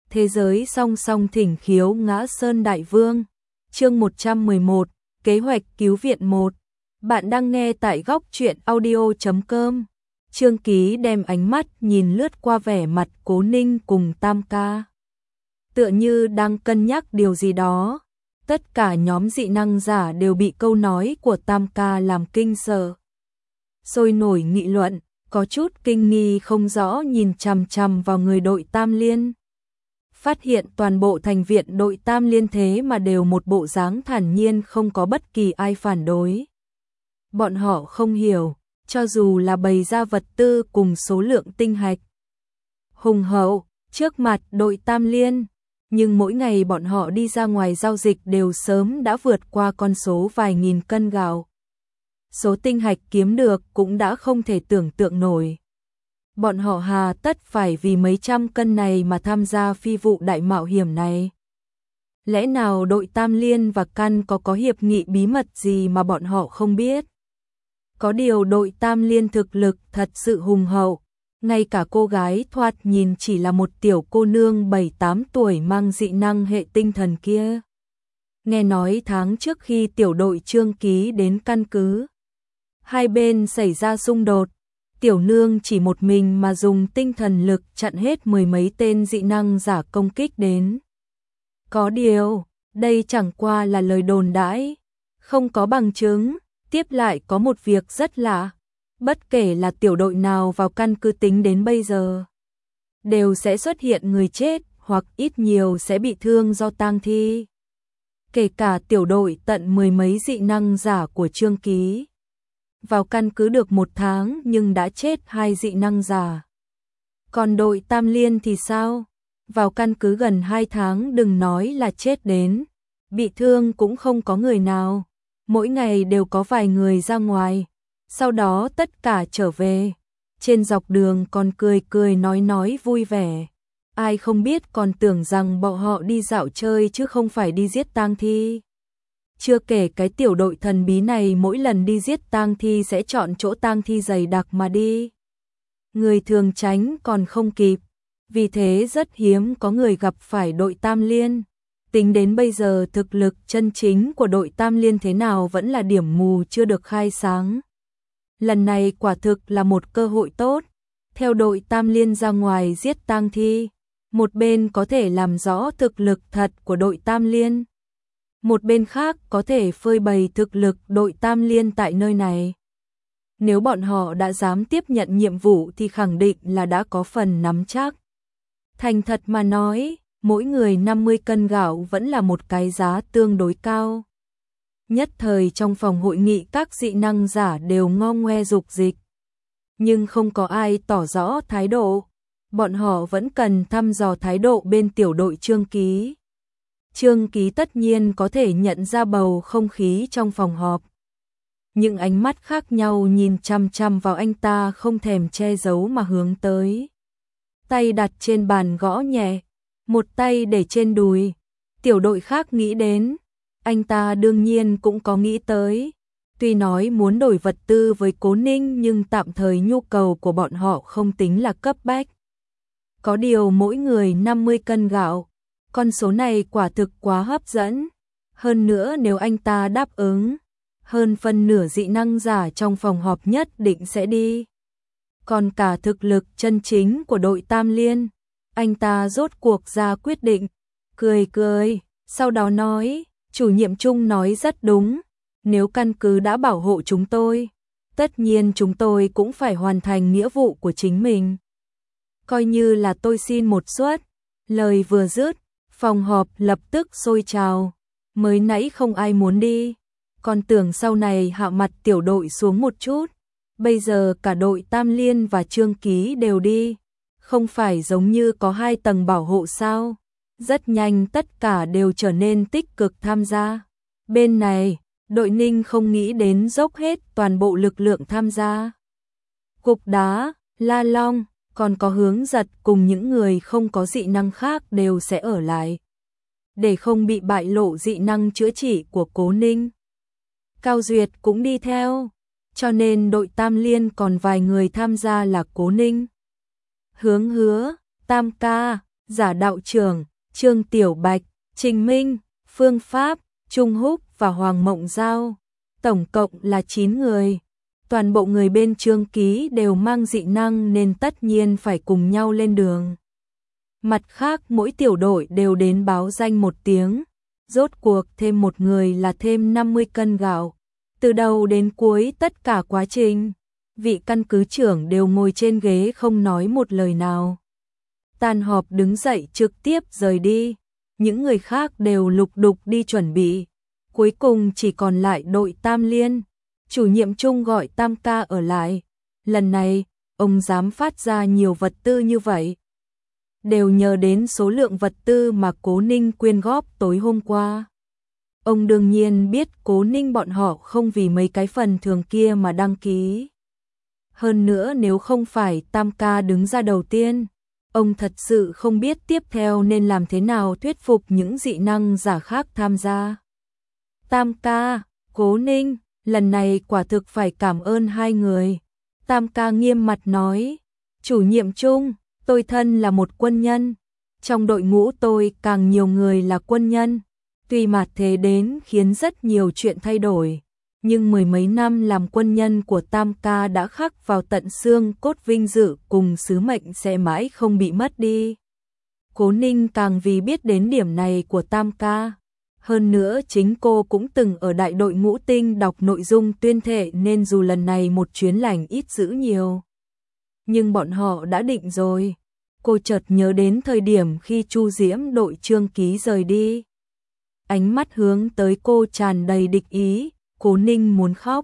Thế giới song song thỉnh khiếu ngã sơn đại vương. Chương 111, kế hoạch cứu viện 1. Bạn đang nghe tại góc truyện audio.com. Trương Ký đem ánh mắt nhìn lướt qua vẻ mặt Cố Ninh cùng Tam Ca. Tựa như đang cân nhắc điều gì đó. Tất cả nhóm dị năng giả đều bị câu nói của Tam Ca làm kinh sợ. Sôi nổi nghị luận, có chút kinh nghi không rõ nhìn chằm chằm vào người đội Tam Liên. Phát hiện toàn bộ thành viện đội Tam Liên thế mà đều một bộ dáng thản nhiên, không có bất kỳ ai phản đối. Bọn họ không hiểu, cho dù là bày ra vật tư cùng số lượng tinh hạch hùng hậu trước mặt đội Tam Liên, nhưng mỗi ngày bọn họ đi ra ngoài giao dịch đều sớm đã vượt qua con số vài nghìn cân gạo. Số tinh hạch kiếm được cũng đã không thể tưởng tượng nổi. Bọn họ hà tất phải vì mấy trăm cân này mà tham gia phi vụ đại mạo hiểm này. Lẽ nào đội Tam Liên và Căn có hiệp nghị bí mật gì mà bọn họ không biết? Có điều đội Tam Liên thực lực thật sự hùng hậu, ngay cả cô gái thoạt nhìn chỉ là một tiểu cô nương 7-8 tuổi mang dị năng hệ tinh thần kia. Nghe nói tháng trước khi tiểu đội Trương Ký đến căn cứ, hai bên xảy ra xung đột, tiểu nương chỉ một mình mà dùng tinh thần lực chặn hết mười mấy tên dị năng giả công kích đến. Có điều, đây chẳng qua là lời đồn đãi, không có bằng chứng. Tiếp lại có một việc rất lạ, bất kể là tiểu đội nào vào căn cứ tính đến bây giờ, đều sẽ xuất hiện người chết hoặc ít nhiều sẽ bị thương do tang thi. Kể cả tiểu đội tận mười mấy dị năng giả của Trương Ký. Vào căn cứ được 1 tháng nhưng đã chết 2 dị năng giả. Còn đội Tam Liên thì sao? Vào căn cứ gần 2 tháng đừng nói là chết đến, bị thương cũng không có người nào. Mỗi ngày đều có vài người ra ngoài, sau đó tất cả trở về. Trên dọc đường còn cười cười nói vui vẻ. Ai không biết còn tưởng rằng bọn họ đi dạo chơi chứ không phải đi giết tang thi. Chưa kể cái tiểu đội thần bí này mỗi lần đi giết tang thi sẽ chọn chỗ tang thi dày đặc mà đi. Người thường tránh còn không kịp, vì thế rất hiếm có người gặp phải đội Tam Liên. Tính đến bây giờ thực lực chân chính của đội Tam Liên thế nào vẫn là điểm mù chưa được khai sáng. Lần này quả thực là một cơ hội tốt. Theo đội Tam Liên ra ngoài giết tang thi, một bên có thể làm rõ thực lực thật của đội Tam Liên. Một bên khác có thể phơi bày thực lực đội Tam Liên tại nơi này. Nếu bọn họ đã dám tiếp nhận nhiệm vụ thì khẳng định là đã có phần nắm chắc. Thành thật mà nói, mỗi người 50 cân gạo vẫn là một cái giá tương đối cao. Nhất thời trong phòng hội nghị các dị năng giả đều ngo ngoe dục dịch. Nhưng không có ai tỏ rõ thái độ. Bọn họ vẫn cần thăm dò thái độ bên tiểu đội Trương Ký. Trương Ký tất nhiên có thể nhận ra bầu không khí trong phòng họp. Những ánh mắt khác nhau nhìn chăm chăm vào anh ta không thèm che giấu mà hướng tới. Tay đặt trên bàn gõ nhẹ, một tay để trên đùi. Tiểu đội khác nghĩ đến, anh ta đương nhiên cũng có nghĩ tới. Tuy nói muốn đổi vật tư với Cố Ninh nhưng tạm thời nhu cầu của bọn họ không tính là cấp bách. Có điều mỗi người 50 cân gạo, con số này quả thực quá hấp dẫn. Hơn nữa nếu anh ta đáp ứng, hơn phân nửa dị năng giả trong phòng họp nhất định sẽ đi. Còn cả thực lực chân chính của đội Tam Liên, anh ta rốt cuộc ra quyết định, cười, sau đó nói, chủ nhiệm Trung nói rất đúng, nếu căn cứ đã bảo hộ chúng tôi, tất nhiên chúng tôi cũng phải hoàn thành nghĩa vụ của chính mình. Coi như là tôi xin một suất. Lời vừa dứt, phòng họp lập tức sôi trào, mới nãy không ai muốn đi, còn tưởng sau này hạ mặt tiểu đội xuống một chút. Bây giờ cả đội Tam Liên và Trương Ký đều đi, không phải giống như có 2 tầng bảo hộ sao? Rất nhanh tất cả đều trở nên tích cực tham gia. Bên này, đội Ninh không nghĩ đến dốc hết toàn bộ lực lượng tham gia. Cục Đá, La Long, còn có Hướng Giật cùng những người không có dị năng khác đều sẽ ở lại. Để không bị bại lộ dị năng chữa trị của Cố Ninh. Cao Duyệt cũng đi theo. Cho nên đội Tam Liên còn vài người tham gia là Cố Ninh, Hướng Hứa, Tam Ca, giả đạo trưởng, Trương Tiểu Bạch, Trình Minh, Phương Pháp, Trung Húc và Hoàng Mộng Giao. Tổng cộng là 9 người. Toàn bộ người bên Trương Ký đều mang dị năng nên tất nhiên phải cùng nhau lên đường. Mặt khác mỗi tiểu đội đều đến báo danh một tiếng. Rốt cuộc thêm một người là thêm 50 cân gạo. Từ đầu đến cuối tất cả quá trình, vị căn cứ trưởng đều ngồi trên ghế không nói một lời nào. Tan họp đứng dậy trực tiếp rời đi. Những người khác đều lục đục đi chuẩn bị. Cuối cùng chỉ còn lại đội Tam Liên. Chủ nhiệm Trung gọi Tam ca ở lại. Lần này, ông dám phát ra nhiều vật tư như vậy. Đều nhờ đến số lượng vật tư mà Cố Ninh quyên góp tối hôm qua. Ông đương nhiên biết Cố Ninh bọn họ không vì mấy cái phần thường kia mà đăng ký. Hơn nữa nếu không phải Tam ca đứng ra đầu tiên, ông thật sự không biết tiếp theo nên làm thế nào thuyết phục những dị năng giả khác tham gia. Tam ca, Cố Ninh, lần này quả thực phải cảm ơn hai người. Tam ca nghiêm mặt nói, chủ nhiệm Trung, tôi thân là một quân nhân. Trong đội ngũ tôi càng nhiều người là quân nhân. Tuy mặt thế đến khiến rất nhiều chuyện thay đổi, nhưng mười mấy năm làm quân nhân của Tam ca đã khắc vào tận xương cốt, vinh dự cùng sứ mệnh sẽ mãi không bị mất đi. Cố Ninh càng vì biết đến điểm này của Tam ca. Hơn nữa chính cô cũng từng ở đại đội Ngũ Tinh đọc nội dung tuyên thệ nên dù lần này một chuyến lành ít dữ nhiều. Nhưng bọn họ đã định rồi. Cô chợt nhớ đến thời điểm khi Chu Diễm đội Trương Ký rời đi. Ánh mắt hướng tới cô tràn đầy địch ý, Cố Ninh muốn khóc.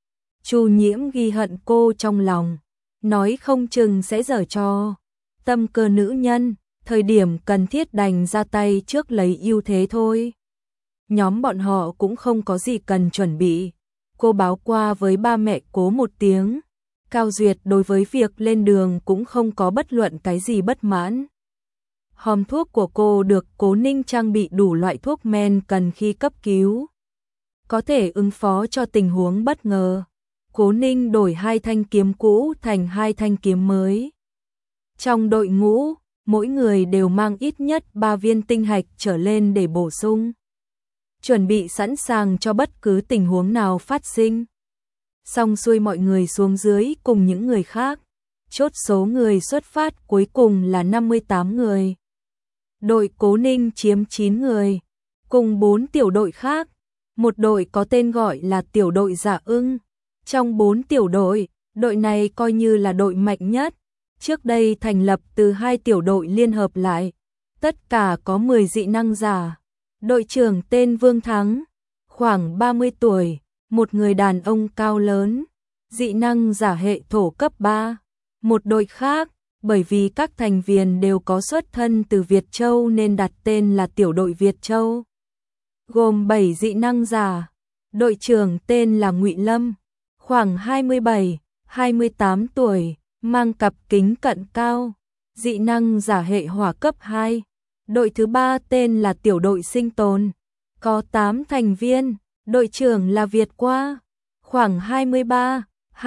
Chu Nhiễm ghi hận cô trong lòng, nói không chừng sẽ giở trò. Tâm cơ nữ nhân, thời điểm cần thiết đành ra tay trước lấy ưu thế thôi. Nhóm bọn họ cũng không có gì cần chuẩn bị. Cô báo qua với ba mẹ Cố một tiếng. Cao Duyệt đối với việc lên đường cũng không có bất luận cái gì bất mãn. Hòm thuốc của cô được Cố Ninh trang bị đủ loại thuốc men cần khi cấp cứu. Có thể ứng phó cho tình huống bất ngờ. Cố Ninh đổi 2 thanh kiếm cũ thành 2 thanh kiếm mới. Trong đội ngũ, mỗi người đều mang ít nhất 3 viên tinh hạch trở lên để bổ sung. Chuẩn bị sẵn sàng cho bất cứ tình huống nào phát sinh. Xong xuôi mọi người xuống dưới cùng những người khác. Chốt số người xuất phát cuối cùng là 58 người. Đội Cố Ninh chiếm 9 người, cùng 4 tiểu đội khác. Một đội có tên gọi là tiểu đội Dạ Ưng. Trong 4 tiểu đội, đội này coi như là đội mạnh nhất. Trước đây thành lập từ 2 tiểu đội liên hợp lại. Tất cả có 10 dị năng giả. Đội trưởng tên Vương Thắng, khoảng 30 tuổi, một người đàn ông cao lớn, dị năng giả hệ thổ cấp 3. Một đội khác, bởi vì các thành viên đều có xuất thân từ Việt Châu nên đặt tên là tiểu đội Việt Châu. Gồm 7 dị năng giả, đội trưởng tên là Ngụy Lâm, khoảng 27, 28 tuổi, mang cặp kính cận cao, dị năng giả hệ hỏa cấp 2. Đội thứ 3 tên là tiểu đội Sinh Tồn, có 8 thành viên, đội trưởng là Việt Qua, khoảng 23,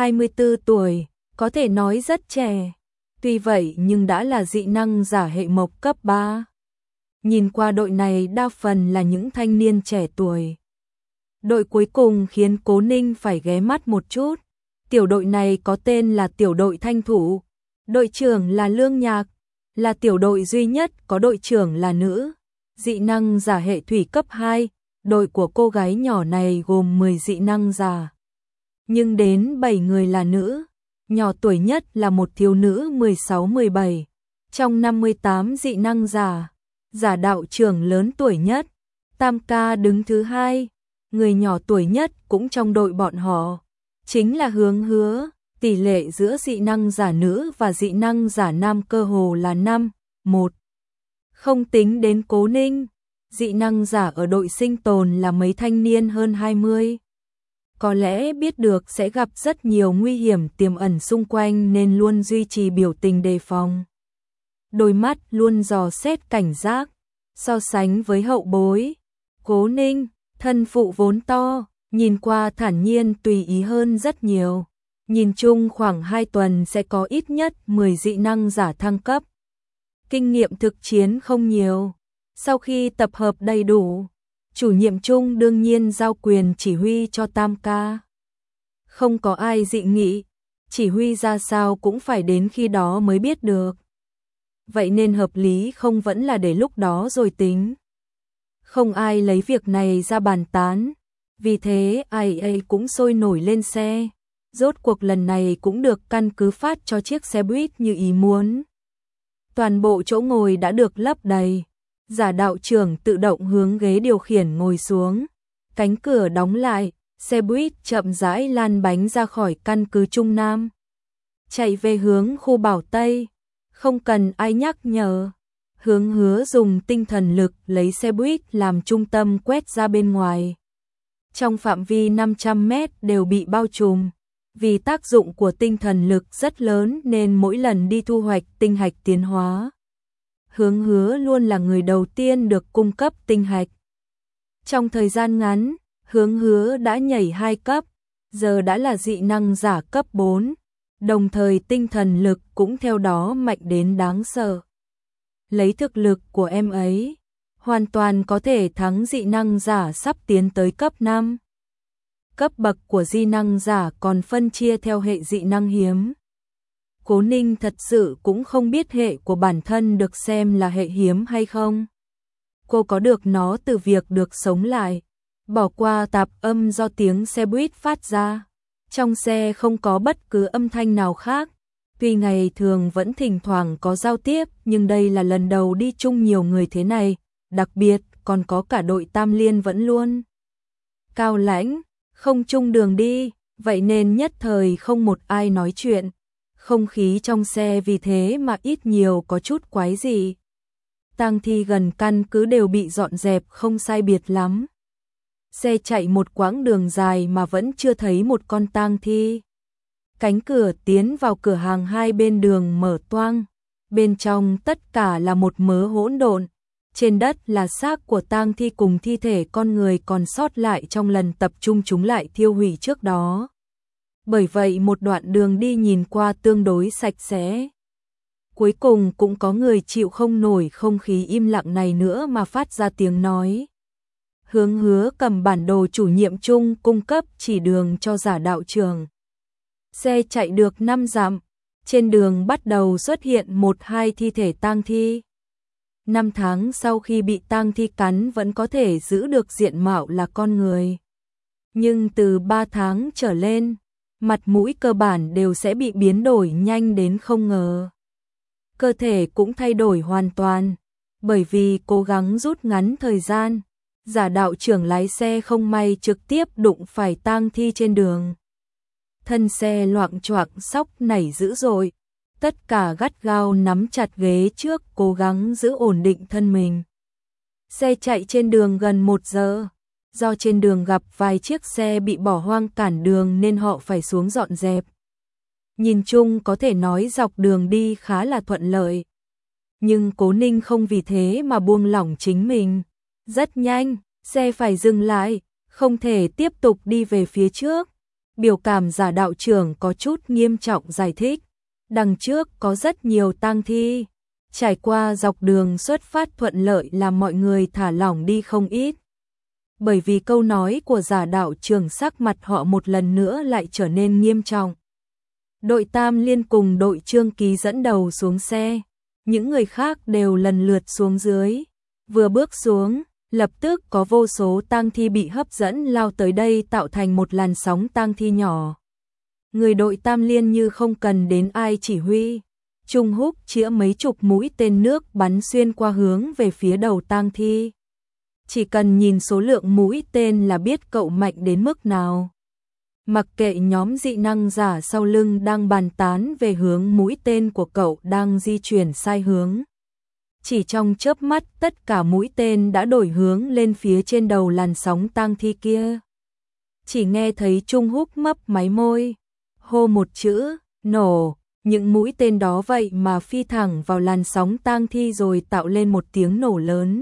24 tuổi, có thể nói rất trẻ. Tuy vậy nhưng đã là dị năng giả hệ mộc cấp 3. Nhìn qua đội này đa phần là những thanh niên trẻ tuổi. Đội cuối cùng khiến Cố Ninh phải ghé mắt một chút. Tiểu đội này có tên là tiểu đội Thanh Thủ. Đội trưởng là Lương Nhạc, là tiểu đội duy nhất có đội trưởng là nữ. Dị năng giả hệ thủy cấp 2, đội của cô gái nhỏ này gồm 10 dị năng giả. Nhưng đến 7 người là nữ. Nhỏ tuổi nhất là một thiếu nữ 16-17. Trong 58 dị năng giả, giả đạo trưởng lớn tuổi nhất. Tam ca đứng thứ 2. Người nhỏ tuổi nhất cũng trong đội bọn họ chính là Hướng Hứa. Tỷ lệ giữa dị năng giả nữ và dị năng giả nam cơ hồ là 5-1. Không tính đến Cố Ninh, dị năng giả ở đội Sinh Tồn là mấy thanh niên hơn 20. Có lẽ biết được sẽ gặp rất nhiều nguy hiểm tiềm ẩn xung quanh nên luôn duy trì biểu tình đề phòng. Đôi mắt luôn dò xét cảnh giác, so sánh với hậu bối. Cố Ninh, thân phụ vốn to, nhìn qua thản nhiên tùy ý hơn rất nhiều. Nhìn chung khoảng 2 tuần sẽ có ít nhất 10 dị năng giả thăng cấp. kinh nghiệm thực chiến không nhiều. Sau khi tập hợp đầy đủ, chủ nhiệm Chung đương nhiên giao quyền chỉ huy cho Tam ca. Không có ai dị nghị, chỉ huy ra sao cũng phải đến khi đó mới biết được. Vậy nên hợp lý không vẫn là để lúc đó rồi tính. Không ai lấy việc này ra bàn tán, vì thế ai cũng sôi nổi lên xe. Rốt cuộc lần này cũng được căn cứ phát cho chiếc xe buýt như ý muốn. Toàn bộ chỗ ngồi đã được lấp đầy. Giả đạo trưởng tự động hướng ghế điều khiển ngồi xuống. Cánh cửa đóng lại, xe buýt chậm rãi lăn bánh ra khỏi căn cứ Trung Nam. Chạy về hướng khu Bảo Tây. Không cần ai nhắc nhở. Hướng Hứa dùng tinh thần lực lấy xe buýt làm trung tâm quét ra bên ngoài. Trong phạm vi 500 mét đều bị bao trùm. Vì tác dụng của tinh thần lực rất lớn nên mỗi lần đi thu hoạch tinh hạch tiến hóa, Hướng Hứa luôn là người đầu tiên được cung cấp tinh hạch. Trong thời gian ngắn, Hướng Hứa đã nhảy 2 cấp, giờ đã là dị năng giả cấp 4, đồng thời tinh thần lực cũng theo đó mạnh đến đáng sợ. Lấy thực lực của em ấy, hoàn toàn có thể thắng dị năng giả sắp tiến tới cấp 5. Cấp bậc của dị năng giả còn phân chia theo hệ dị năng hiếm. Cố Ninh thật sự cũng không biết hệ của bản thân được xem là hệ hiếm hay không. Cô có được nó từ việc được sống lại, bỏ qua tạp âm do tiếng xe buýt phát ra. Trong xe không có bất cứ âm thanh nào khác. Tuy ngày thường vẫn thỉnh thoảng có giao tiếp, nhưng đây là lần đầu đi chung nhiều người thế này, đặc biệt còn có cả đội Tam Liên vẫn luôn cao lãnh, không chung đường đi, vậy nên nhất thời không một ai nói chuyện. Không khí trong xe vì thế mà ít nhiều có chút quái dị. Tang thi gần căn cứ đều bị dọn dẹp không sai biệt lắm. Xe chạy một quãng đường dài mà vẫn chưa thấy một con tang thi. Cánh cửa tiến vào cửa hàng hai bên đường mở toang. Bên trong tất cả là một mớ hỗn độn. Trên đất là xác của tang thi cùng thi thể con người còn sót lại trong lần tập trung chúng lại thiêu hủy trước đó. Bởi vậy một đoạn đường đi nhìn qua tương đối sạch sẽ. Cuối cùng cũng có người chịu không nổi không khí im lặng này nữa mà phát ra tiếng nói. Hướng Hứa cầm bản đồ chủ nhiệm Chung cung cấp chỉ đường cho giả đạo trưởng. Xe chạy được 5 dặm, trên đường bắt đầu xuất hiện 1-2 thi thể tang thi. 5 tháng sau khi bị tang thi cắn vẫn có thể giữ được diện mạo là con người. Nhưng từ 3 tháng trở lên, mặt mũi cơ bản đều sẽ bị biến đổi nhanh đến không ngờ. Cơ thể cũng thay đổi hoàn toàn, bởi vì cố gắng rút ngắn thời gian, giả đạo trưởng lái xe không may trực tiếp đụng phải tang thi trên đường. Thân xe loạng choạng sóc nảy dữ dội, tất cả gắt gao nắm chặt ghế trước cố gắng giữ ổn định thân mình. Xe chạy trên đường gần 1 giờ, do trên đường gặp vài chiếc xe bị bỏ hoang cản đường nên họ phải xuống dọn dẹp. Nhìn chung có thể nói dọc đường đi khá là thuận lợi. Nhưng Cố Ninh không vì thế mà buông lỏng chính mình. Rất nhanh, xe phải dừng lại, không thể tiếp tục đi về phía trước. Biểu cảm giả đạo trưởng có chút nghiêm trọng giải thích. Đằng trước có rất nhiều tang thi. Trải qua dọc đường xuất phát thuận lợi làm mọi người thả lỏng đi không ít. Bởi vì câu nói của giả đạo trưởng sắc mặt họ một lần nữa lại trở nên nghiêm trọng. Đội Tam Liên cùng đội Trương Ký dẫn đầu xuống xe. Những người khác đều lần lượt xuống dưới. Vừa bước xuống, lập tức có vô số tang thi bị hấp dẫn lao tới đây tạo thành một làn sóng tang thi nhỏ. Người đội Tam Liên như không cần đến ai chỉ huy. Trung Húc chĩa mấy chục mũi tên nước bắn xuyên qua hướng về phía đầu tang thi. Chỉ cần nhìn số lượng mũi tên là biết cậu mạnh đến mức nào. Mặc kệ nhóm dị năng giả sau lưng đang bàn tán về hướng mũi tên của cậu đang di chuyển sai hướng. Chỉ trong chớp mắt tất cả mũi tên đã đổi hướng lên phía trên đầu làn sóng tang thi kia. Chỉ nghe thấy Trung Húc mấp máy môi, hô một chữ, nổ, những mũi tên đó vậy mà phi thẳng vào làn sóng tang thi rồi tạo lên một tiếng nổ lớn.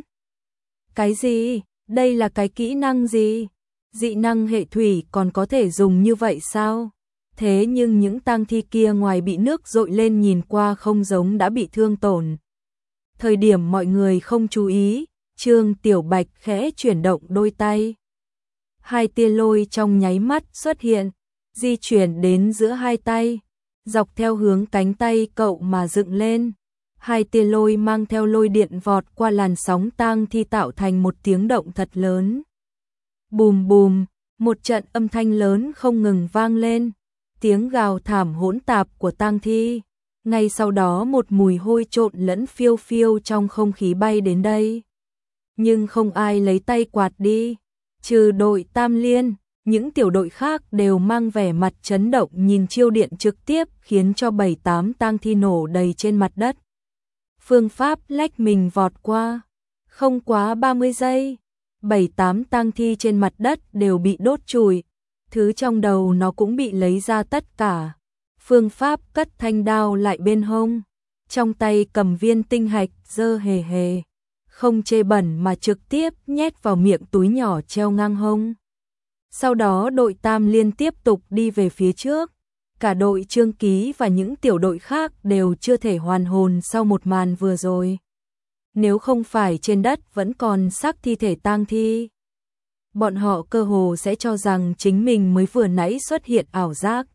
Cái gì? Đây là cái kỹ năng gì? Dị năng hệ thủy còn có thể dùng như vậy sao? Thế nhưng những tang thi kia ngoài bị nước dội lên nhìn qua không giống đã bị thương tổn. Thời điểm mọi người không chú ý, Trương Tiểu Bạch khẽ chuyển động đôi tay. Hai tia lôi trong nháy mắt xuất hiện, di chuyển đến giữa hai tay, dọc theo hướng cánh tay cậu mà dựng lên. Hai tia lôi mang theo lôi điện vọt qua làn sóng tang thi tạo thành một tiếng động thật lớn. Bùm bùm, một trận âm thanh lớn không ngừng vang lên, tiếng gào thảm hỗn tạp của tang thi. Ngay sau đó một mùi hôi trộn lẫn phiêu phiêu trong không khí bay đến đây. Nhưng không ai lấy tay quạt đi, trừ đội Tam Liên, những tiểu đội khác đều mang vẻ mặt chấn động nhìn chiêu điện trực tiếp khiến cho 7-8 tang thi nổ đầy trên mặt đất. Phương pháp lách mình vọt qua, không quá 30 giây, 7-8 tang thi trên mặt đất đều bị đốt chùi, thứ trong đầu nó cũng bị lấy ra tất cả. Phương pháp cất thanh đao lại bên hông, trong tay cầm viên tinh hạch dơ hề hề, không chê bẩn mà trực tiếp nhét vào miệng túi nhỏ treo ngang hông. Sau đó đội Tam Liên tiếp tục đi về phía trước, cả đội Trương Ký và những tiểu đội khác đều chưa thể hoàn hồn sau một màn vừa rồi. Nếu không phải trên đất vẫn còn xác thi thể tang thi, bọn họ cơ hồ sẽ cho rằng chính mình mới vừa nãy xuất hiện ảo giác.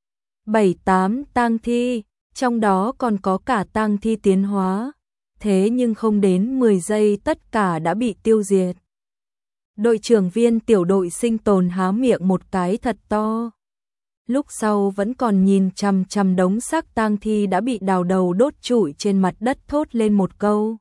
7-8 tang thi, trong đó còn có cả tang thi tiến hóa, thế nhưng không đến 10 giây tất cả đã bị tiêu diệt. Đội trưởng viên tiểu đội sinh tồn há miệng một cái thật to. Lúc sau vẫn còn nhìn chằm chằm đống xác tang thi đã bị đào đầu đốt trụi trên mặt đất thốt lên một câu.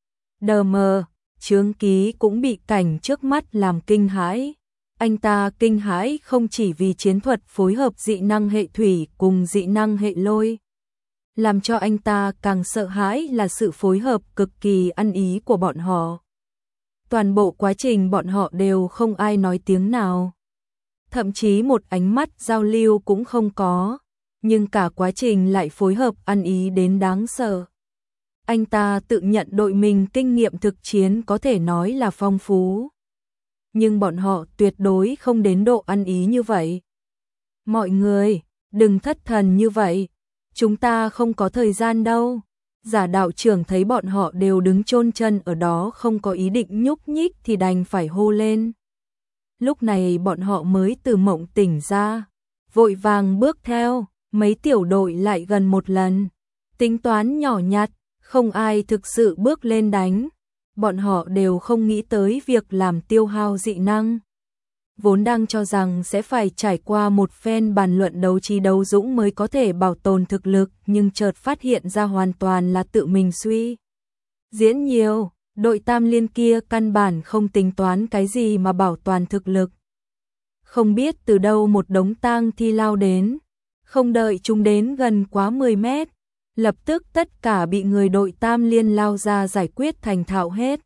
Đờ mờ, Trương Ký cũng bị cảnh trước mắt làm kinh hãi. Anh ta kinh hãi không chỉ vì chiến thuật phối hợp dị năng hệ thủy cùng dị năng hệ lôi. Làm cho anh ta càng sợ hãi là sự phối hợp cực kỳ ăn ý của bọn họ. Toàn bộ quá trình bọn họ đều không ai nói tiếng nào. Thậm chí một ánh mắt giao lưu cũng không có, nhưng cả quá trình lại phối hợp ăn ý đến đáng sợ. Anh ta tự nhận đội mình kinh nghiệm thực chiến có thể nói là phong phú. Nhưng bọn họ tuyệt đối không đến độ ăn ý như vậy. Mọi người, đừng thất thần như vậy, chúng ta không có thời gian đâu. Giả đạo trưởng thấy bọn họ đều đứng chôn chân ở đó không có ý định nhúc nhích thì đành phải hô lên. Lúc này bọn họ mới từ mộng tỉnh ra, vội vàng bước theo, mấy tiểu đội lại gần một lần. Tính toán nhỏ nhặt, không ai thực sự bước lên đánh. Bọn họ đều không nghĩ tới việc làm tiêu hao dị năng. Vốn đang cho rằng sẽ phải trải qua một phen bàn luận đấu trí đấu dũng mới có thể bảo tồn thực lực, nhưng chợt phát hiện ra hoàn toàn là tự mình suy diễn nhiều. Đội Tam Liên kia căn bản không tính toán cái gì mà bảo toàn thực lực. Không biết từ đâu một đống tang thi lao đến, không đợi chúng đến gần quá 10 mét, lập tức tất cả bị người đội Tam Liên lao ra giải quyết thành thạo hết.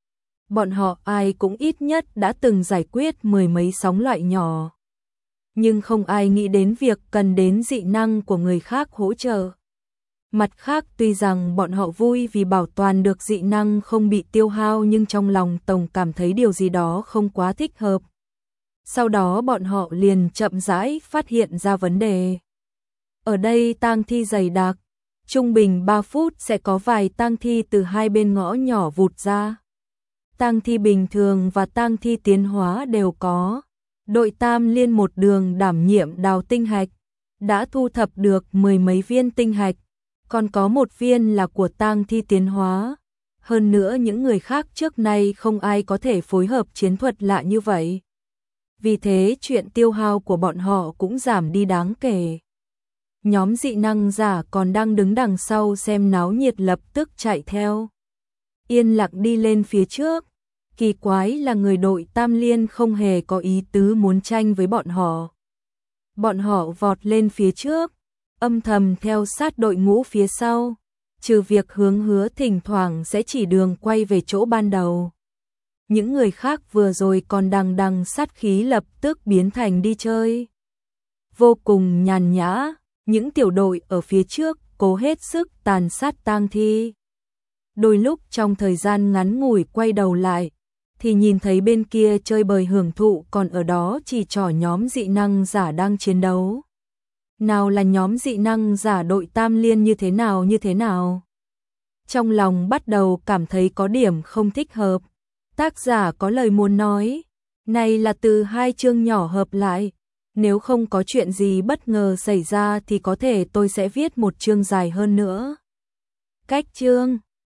Bọn họ ai cũng ít nhất đã từng giải quyết 10 mấy sóng loại nhỏ. Nhưng không ai nghĩ đến việc cần đến dị năng của người khác hỗ trợ. Mặt khác tuy rằng bọn họ vui vì bảo toàn được dị năng không bị tiêu hao nhưng trong lòng tổng cảm thấy điều gì đó không quá thích hợp. Sau đó bọn họ liền chậm rãi phát hiện ra vấn đề. Ở đây tang thi dày đặc, trung bình 3 phút sẽ có vài tang thi từ hai bên ngõ nhỏ vụt ra. Tang thi bình thường và tang thi tiến hóa đều có. Đội Tam Liên một đường đảm nhiệm đào tinh hạch, đã thu thập được 10 mấy viên tinh hạch, còn có một viên là của tang thi tiến hóa. Hơn nữa những người khác trước nay không ai có thể phối hợp chiến thuật lạ như vậy. Vì thế chuyện tiêu hao của bọn họ cũng giảm đi đáng kể. Nhóm dị năng giả còn đang đứng đằng sau xem náo nhiệt lập tức chạy theo. Yên lặng đi lên phía trước. Kỳ quái là người đội Tam Liên không hề có ý tứ muốn tranh với bọn họ. Bọn họ vọt lên phía trước, âm thầm theo sát đội ngũ phía sau, trừ việc hướng Hứa thỉnh thoảng sẽ chỉ đường quay về chỗ ban đầu. Những người khác vừa rồi còn đằng đằng sát khí lập tức biến thành đi chơi. Vô cùng nhàn nhã, những tiểu đội ở phía trước cố hết sức tàn sát tang thi. Đôi lúc trong thời gian ngắn ngủi quay đầu lại, thì nhìn thấy bên kia chơi bời hưởng thụ còn ở đó chỉ trỏ nhóm dị năng giả đang chiến đấu. Nào là nhóm dị năng giả đội Tam Liên như thế nào. trong lòng bắt đầu cảm thấy có điểm không thích hợp. Tác giả có lời muốn nói, này là từ 2 chương nhỏ hợp lại, nếu không có chuyện gì bất ngờ xảy ra thì có thể tôi sẽ viết một chương dài hơn nữa. Cách chương